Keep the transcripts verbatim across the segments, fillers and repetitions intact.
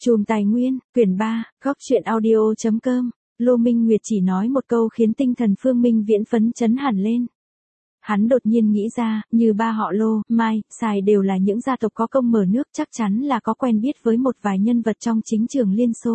Chùm Tài Nguyên, quyển ba, góc truyện audio.com, Lô Minh Nguyệt chỉ nói một câu khiến tinh thần Phương Minh Viễn phấn chấn hẳn lên. Hắn đột nhiên nghĩ ra, như ba họ Lô, Mai, Sài đều là những gia tộc có công mở nước, chắc chắn là có quen biết với một vài nhân vật trong chính trường Liên Xô.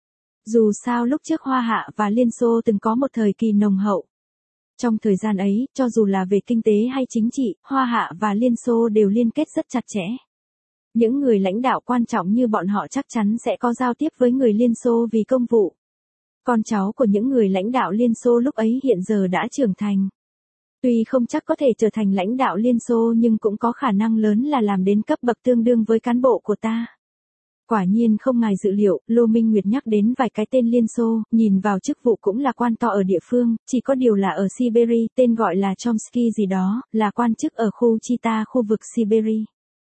Dù sao lúc trước Hoa Hạ và Liên Xô từng có một thời kỳ nồng hậu. Trong thời gian ấy, cho dù là về kinh tế hay chính trị, Hoa Hạ và Liên Xô đều liên kết rất chặt chẽ. Những người lãnh đạo quan trọng như bọn họ chắc chắn sẽ có giao tiếp với người Liên Xô vì công vụ. Con cháu của những người lãnh đạo Liên Xô lúc ấy hiện giờ đã trưởng thành. Tuy không chắc có thể trở thành lãnh đạo Liên Xô nhưng cũng có khả năng lớn là làm đến cấp bậc tương đương với cán bộ của ta. Quả nhiên không ngoài dự liệu, Lô Minh Nguyệt nhắc đến vài cái tên Liên Xô, nhìn vào chức vụ cũng là quan to ở địa phương, chỉ có điều là ở Siberia, tên gọi là Chomsky gì đó, là quan chức ở khu Chita khu vực Siberia.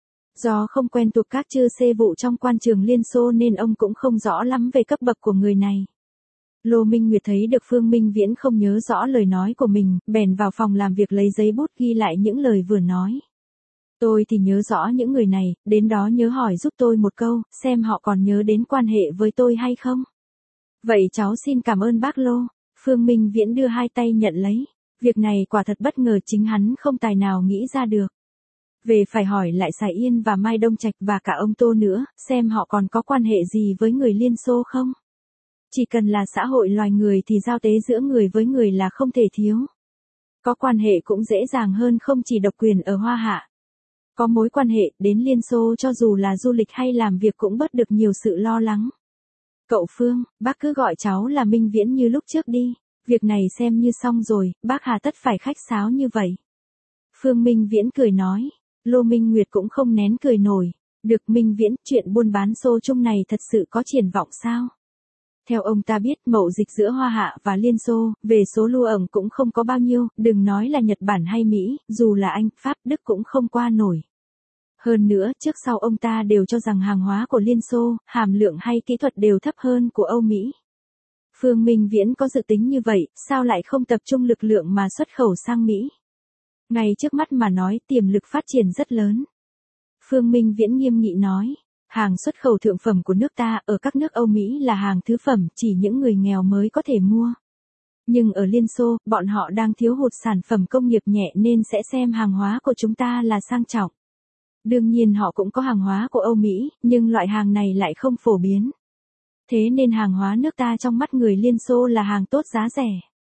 Do không quen thuộc các chư xê vụ trong quan trường Liên Xô nên ông cũng không rõ lắm về cấp bậc của người này. Lô Minh Nguyệt thấy được Phương Minh Viễn không nhớ rõ lời nói của mình, bèn vào phòng làm việc lấy giấy bút ghi lại những lời vừa nói. Tôi thì nhớ rõ những người này, đến đó nhớ hỏi giúp tôi một câu, xem họ còn nhớ đến quan hệ với tôi hay không. Vậy cháu xin cảm ơn bác Lô. Phương Minh Viễn đưa hai tay nhận lấy. Việc này quả thật bất ngờ, chính hắn không tài nào nghĩ ra được. Về phải hỏi lại Sài Yên và Mai Đông Trạch và cả ông Tô nữa, xem họ còn có quan hệ gì với người Liên Xô không. Chỉ cần là xã hội loài người thì giao tế giữa người với người là không thể thiếu. Có quan hệ cũng dễ dàng hơn không chỉ độc quyền ở Hoa Hạ. Có mối quan hệ, đến Liên Xô cho dù là du lịch hay làm việc cũng bớt được nhiều sự lo lắng. Cậu Phương, bác cứ gọi cháu là Minh Viễn như lúc trước đi, việc này xem như xong rồi, bác hà tất phải khách sáo như vậy. Phương Minh Viễn cười nói, Lô Minh Nguyệt cũng không nén cười nổi. Được Minh Viễn, chuyện buôn bán xô chung này thật sự có triển vọng sao? Theo ông ta biết mậu dịch giữa Hoa Hạ và Liên Xô, về số lưu ổng cũng không có bao nhiêu, đừng nói là Nhật Bản hay Mỹ, dù là Anh, Pháp, Đức cũng không qua nổi. Hơn nữa, trước sau ông ta đều cho rằng hàng hóa của Liên Xô, hàm lượng hay kỹ thuật đều thấp hơn của Âu Mỹ. Phương Minh Viễn có dự tính như vậy, sao lại không tập trung lực lượng mà xuất khẩu sang Mỹ? Ngay trước mắt mà nói tiềm lực phát triển rất lớn. Phương Minh Viễn nghiêm nghị nói, hàng xuất khẩu thượng phẩm của nước ta ở các nước Âu Mỹ là hàng thứ phẩm, chỉ những người nghèo mới có thể mua. Nhưng ở Liên Xô, bọn họ đang thiếu hụt sản phẩm công nghiệp nhẹ nên sẽ xem hàng hóa của chúng ta là sang trọng. Đương nhiên họ cũng có hàng hóa của Âu Mỹ, nhưng loại hàng này lại không phổ biến. Thế nên hàng hóa nước ta trong mắt người Liên Xô là hàng tốt giá rẻ.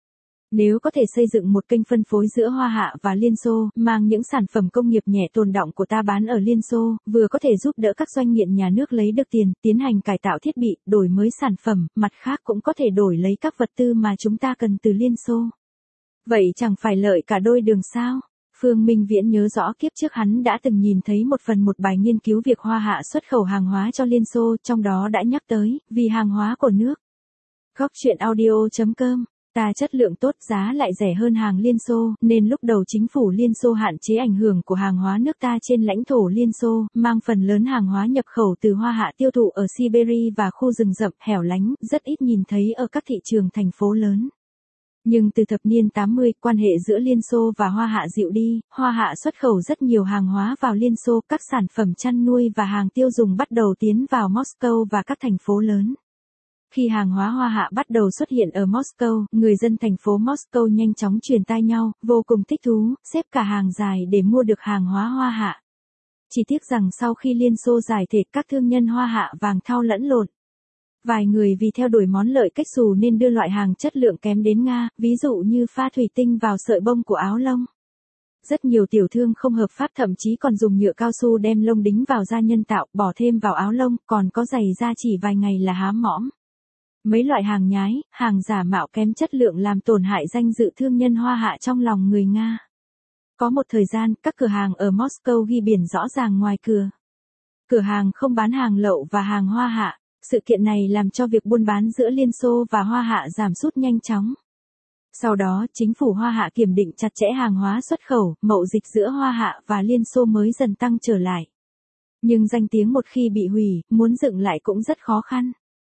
Nếu có thể xây dựng một kênh phân phối giữa Hoa Hạ và Liên Xô, mang những sản phẩm công nghiệp nhẹ tồn đọng của ta bán ở Liên Xô, vừa có thể giúp đỡ các doanh nghiệp nhà nước lấy được tiền, tiến hành cải tạo thiết bị, đổi mới sản phẩm, mặt khác cũng có thể đổi lấy các vật tư mà chúng ta cần từ Liên Xô. Vậy chẳng phải lợi cả đôi đường sao? Phương Minh Viễn nhớ rõ kiếp trước hắn đã từng nhìn thấy một phần một bài nghiên cứu việc Hoa Hạ xuất khẩu hàng hóa cho Liên Xô, trong đó đã nhắc tới, vì hàng hóa của nước. Góc truyện audio.com, ta chất lượng tốt giá lại rẻ hơn hàng Liên Xô, nên lúc đầu chính phủ Liên Xô hạn chế ảnh hưởng của hàng hóa nước ta trên lãnh thổ Liên Xô, mang phần lớn hàng hóa nhập khẩu từ Hoa Hạ tiêu thụ ở Siberia và khu rừng rậm hẻo lánh, rất ít nhìn thấy ở các thị trường thành phố lớn. Nhưng từ thập niên tám mươi, quan hệ giữa Liên Xô và Hoa Hạ dịu đi, Hoa Hạ xuất khẩu rất nhiều hàng hóa vào Liên Xô, các sản phẩm chăn nuôi và hàng tiêu dùng bắt đầu tiến vào Moscow và các thành phố lớn. Khi hàng hóa Hoa Hạ bắt đầu xuất hiện ở Moscow, người dân thành phố Moscow nhanh chóng truyền tai nhau, vô cùng thích thú, xếp cả hàng dài để mua được hàng hóa Hoa Hạ. Chỉ tiếc rằng sau khi Liên Xô giải thể, các thương nhân Hoa Hạ vàng thau lẫn lộn. Vài người vì theo đuổi món lợi cách xù nên đưa loại hàng chất lượng kém đến Nga, ví dụ như pha thủy tinh vào sợi bông của áo lông. Rất nhiều tiểu thương không hợp pháp thậm chí còn dùng nhựa cao su đem lông đính vào da nhân tạo, bỏ thêm vào áo lông, còn có giày da chỉ vài ngày là hám mõm. Mấy loại hàng nhái, hàng giả mạo kém chất lượng làm tổn hại danh dự thương nhân Hoa Hạ trong lòng người Nga. Có một thời gian, các cửa hàng ở Moscow ghi biển rõ ràng ngoài cửa. Cửa hàng không bán hàng lậu và hàng Hoa Hạ. Sự kiện này làm cho việc buôn bán giữa Liên Xô và Hoa Hạ giảm sút nhanh chóng. Sau đó, chính phủ Hoa Hạ kiểm định chặt chẽ hàng hóa xuất khẩu, mậu dịch giữa Hoa Hạ và Liên Xô mới dần tăng trở lại. Nhưng danh tiếng một khi bị hủy, muốn dựng lại cũng rất khó khăn.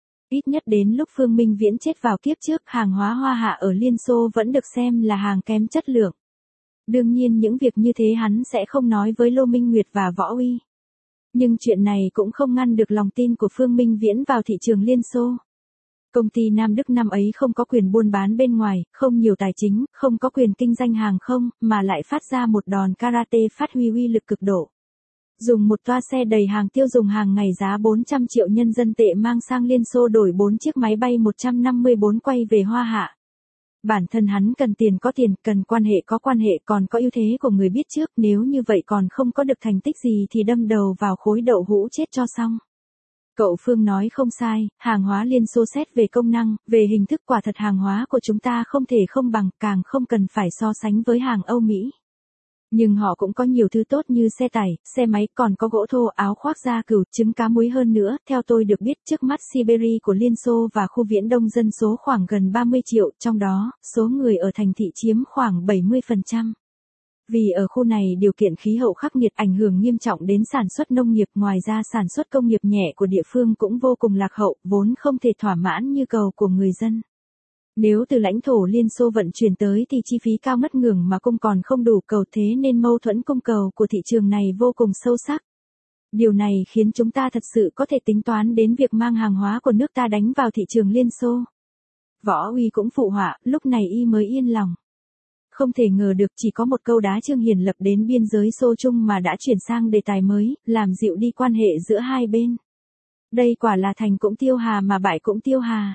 Ít nhất đến lúc Phương Minh Viễn chết vào kiếp trước, hàng hóa Hoa Hạ ở Liên Xô vẫn được xem là hàng kém chất lượng. Đương nhiên những việc như thế hắn sẽ không nói với Lô Minh Nguyệt và Võ Uy. Nhưng chuyện này cũng không ngăn được lòng tin của Phương Minh Viễn vào thị trường Liên Xô. Công ty Nam Đức năm ấy không có quyền buôn bán bên ngoài, không nhiều tài chính, không có quyền kinh doanh hàng không, mà lại phát ra một đòn karate phát huy uy lực cực độ. Dùng một toa xe đầy hàng tiêu dùng hàng ngày giá bốn trăm triệu nhân dân tệ mang sang Liên Xô đổi bốn chiếc máy bay một trăm năm mươi bốn quay về Hoa Hạ. Bản thân hắn cần tiền có tiền, cần quan hệ có quan hệ, còn có ưu thế của người biết trước, nếu như vậy còn không có được thành tích gì thì đâm đầu vào khối đậu hũ chết cho xong. Cậu Phương nói không sai, hàng hóa Liên Xô xét về công năng, về hình thức quả thật hàng hóa của chúng ta không thể không bằng, càng không cần phải so sánh với hàng Âu Mỹ. Nhưng họ cũng có nhiều thứ tốt như xe tải, xe máy, còn có gỗ thô, áo khoác da cừu, trứng cá muối hơn nữa. Theo tôi được biết trước mắt Siberia của Liên Xô và khu Viễn Đông dân số khoảng gần ba mươi triệu, trong đó, số người ở thành thị chiếm khoảng bảy mươi phần trăm. Vì ở khu này điều kiện khí hậu khắc nghiệt ảnh hưởng nghiêm trọng đến sản xuất nông nghiệp, ngoài ra sản xuất công nghiệp nhẹ của địa phương cũng vô cùng lạc hậu, vốn không thể thỏa mãn nhu cầu của người dân. Nếu từ lãnh thổ Liên Xô vận chuyển tới thì chi phí cao mất ngưỡng mà cung còn không đủ cầu, thế nên mâu thuẫn cung cầu của thị trường này vô cùng sâu sắc. Điều này khiến chúng ta thật sự có thể tính toán đến việc mang hàng hóa của nước ta đánh vào thị trường Liên Xô. Võ Uy cũng phụ họa, lúc này y mới yên lòng. Không thể ngờ được chỉ có một câu đá Trương Hiền Lập đến biên giới Xô Trung mà đã chuyển sang đề tài mới, làm dịu đi quan hệ giữa hai bên. Đây quả là thành cũng tiêu hà mà bại cũng tiêu hà.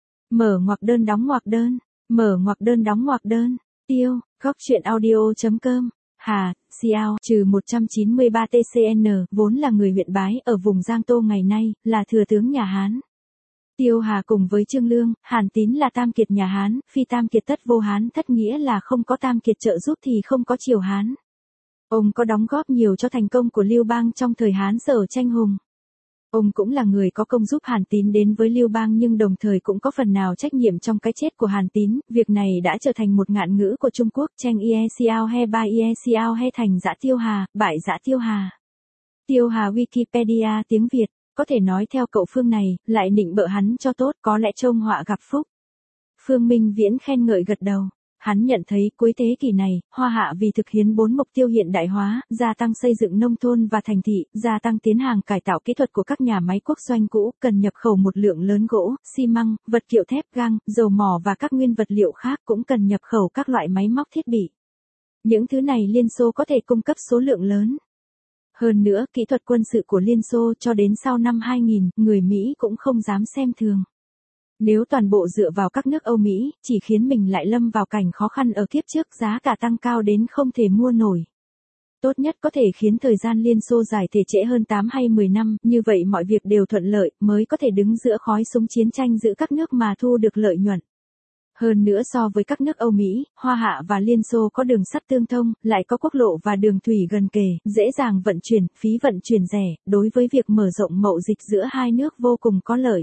Mở ngoặc đơn đóng ngoặc đơn, mở ngoặc đơn đóng ngoặc đơn, tiêu, góc truyện audio.com, Hà, Xiao, trừ một trăm chín mươi ba T C N, vốn là người huyện Bái ở vùng Giang Tô ngày nay, là thừa tướng nhà Hán. Tiêu Hà cùng với Trương Lương, Hàn Tín là tam kiệt nhà Hán, phi tam kiệt tất vô Hán, thất nghĩa là không có tam kiệt trợ giúp thì không có triều Hán. Ông có đóng góp nhiều cho thành công của Lưu Bang trong thời Hán Sở tranh hùng. Ông cũng là người có công giúp Hàn Tín đến với Lưu Bang nhưng đồng thời cũng có phần nào trách nhiệm trong cái chết của Hàn Tín, việc này đã trở thành một ngạn ngữ của Trung Quốc, tranh ie xiao he ba ie xiao he thành dã Tiêu Hà, bại dã Tiêu Hà. Tiêu Hà Wikipedia tiếng Việt, có thể nói theo cậu Phương này, lại nịnh bợ hắn cho tốt, có lẽ trông họa gặp phúc. Phương Minh Viễn khen ngợi gật đầu. Hắn nhận thấy cuối thế kỷ này, Hoa Hạ vì thực hiện bốn mục tiêu hiện đại hóa, gia tăng xây dựng nông thôn và thành thị, gia tăng tiến hàng cải tạo kỹ thuật của các nhà máy quốc doanh cũ, cần nhập khẩu một lượng lớn gỗ, xi măng, vật liệu thép gang, dầu mỏ và các nguyên vật liệu khác cũng cần nhập khẩu các loại máy móc thiết bị. Những thứ này Liên Xô có thể cung cấp số lượng lớn. Hơn nữa, kỹ thuật quân sự của Liên Xô cho đến sau năm hai nghìn, người Mỹ cũng không dám xem thường. Nếu toàn bộ dựa vào các nước Âu Mỹ, chỉ khiến mình lại lâm vào cảnh khó khăn ở kiếp trước, giá cả tăng cao đến không thể mua nổi. Tốt nhất có thể khiến thời gian Liên Xô giải thể trễ hơn tám hay mười năm, như vậy mọi việc đều thuận lợi, mới có thể đứng giữa khói súng chiến tranh giữa các nước mà thu được lợi nhuận. Hơn nữa so với các nước Âu Mỹ, Hoa Hạ và Liên Xô có đường sắt tương thông, lại có quốc lộ và đường thủy gần kề, dễ dàng vận chuyển, phí vận chuyển rẻ, đối với việc mở rộng mậu dịch giữa hai nước vô cùng có lợi.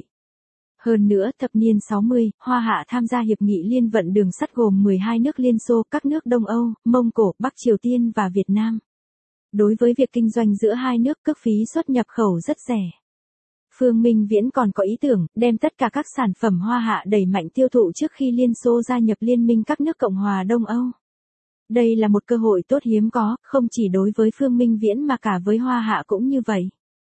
Hơn nữa, thập niên sáu mươi, Hoa Hạ tham gia hiệp nghị liên vận đường sắt gồm mười hai nước Liên Xô, các nước Đông Âu, Mông Cổ, Bắc Triều Tiên và Việt Nam. Đối với việc kinh doanh giữa hai nước, cước phí xuất nhập khẩu rất rẻ. Phương Minh Viễn còn có ý tưởng, đem tất cả các sản phẩm Hoa Hạ đẩy mạnh tiêu thụ trước khi Liên Xô gia nhập Liên minh các nước Cộng hòa Đông Âu. Đây là một cơ hội tốt hiếm có, không chỉ đối với Phương Minh Viễn mà cả với Hoa Hạ cũng như vậy.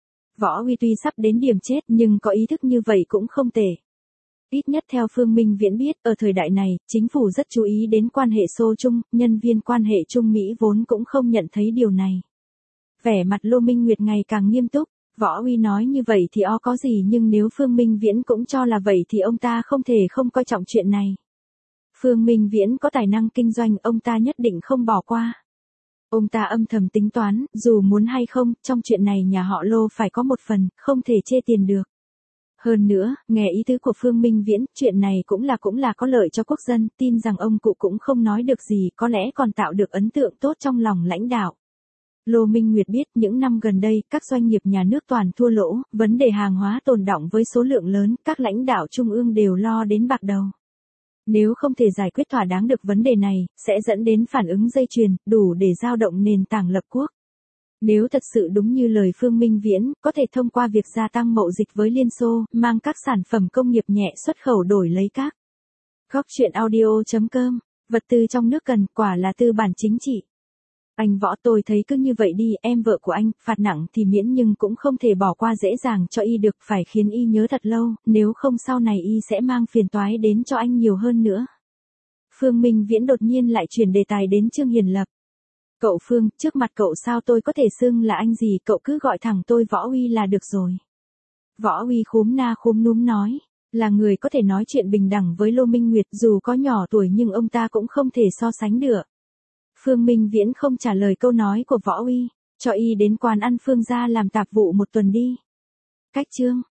Võ Uy tuy sắp đến điểm chết nhưng có ý thức như vậy cũng không tệ. Ít nhất theo Phương Minh Viễn biết, ở thời đại này, chính phủ rất chú ý đến quan hệ Xô-Trung, nhân viên quan hệ Trung-Mỹ vốn cũng không nhận thấy điều này. Vẻ mặt Lô Minh Nguyệt ngày càng nghiêm túc, Võ Uy nói như vậy thì o có gì nhưng nếu Phương Minh Viễn cũng cho là vậy thì ông ta không thể không coi trọng chuyện này. Phương Minh Viễn có tài năng kinh doanh, ông ta nhất định không bỏ qua. Ông ta âm thầm tính toán, dù muốn hay không, trong chuyện này nhà họ Lô phải có một phần, không thể chê tiền được. Hơn nữa, nghe ý tứ của Phương Minh Viễn, chuyện này cũng là cũng là có lợi cho quốc dân, tin rằng ông cụ cũng không nói được gì, có lẽ còn tạo được ấn tượng tốt trong lòng lãnh đạo. Lô Minh Nguyệt biết những năm gần đây, các doanh nghiệp nhà nước toàn thua lỗ, vấn đề hàng hóa tồn đọng với số lượng lớn, các lãnh đạo trung ương đều lo đến bạc đầu. Nếu không thể giải quyết thỏa đáng được vấn đề này, sẽ dẫn đến phản ứng dây chuyền, đủ để dao động nền tảng lập quốc. Nếu thật sự đúng như lời Phương Minh Viễn, có thể thông qua việc gia tăng mậu dịch với Liên Xô, mang các sản phẩm công nghiệp nhẹ xuất khẩu đổi lấy các góc truyện audio chấm com, vật tư trong nước cần, quả là tư bản chính trị. Anh Võ, tôi thấy cứ như vậy đi, em vợ của anh, phạt nặng thì miễn nhưng cũng không thể bỏ qua dễ dàng cho y được, phải khiến y nhớ thật lâu, nếu không sau này y sẽ mang phiền toái đến cho anh nhiều hơn nữa. Phương Minh Viễn đột nhiên lại chuyển đề tài đến Trương Hiền Lập. Cậu Phương, trước mặt cậu sao tôi có thể xưng là anh gì, cậu cứ gọi thẳng tôi Võ Uy là được rồi. Võ Uy khúm na khúm núm nói, là người có thể nói chuyện bình đẳng với Lô Minh Nguyệt, dù có nhỏ tuổi nhưng ông ta cũng không thể so sánh được. Phương Minh Viễn không trả lời câu nói của Võ Uy, cho y đến quán ăn Phương gia làm tạp vụ một tuần đi. Cách chương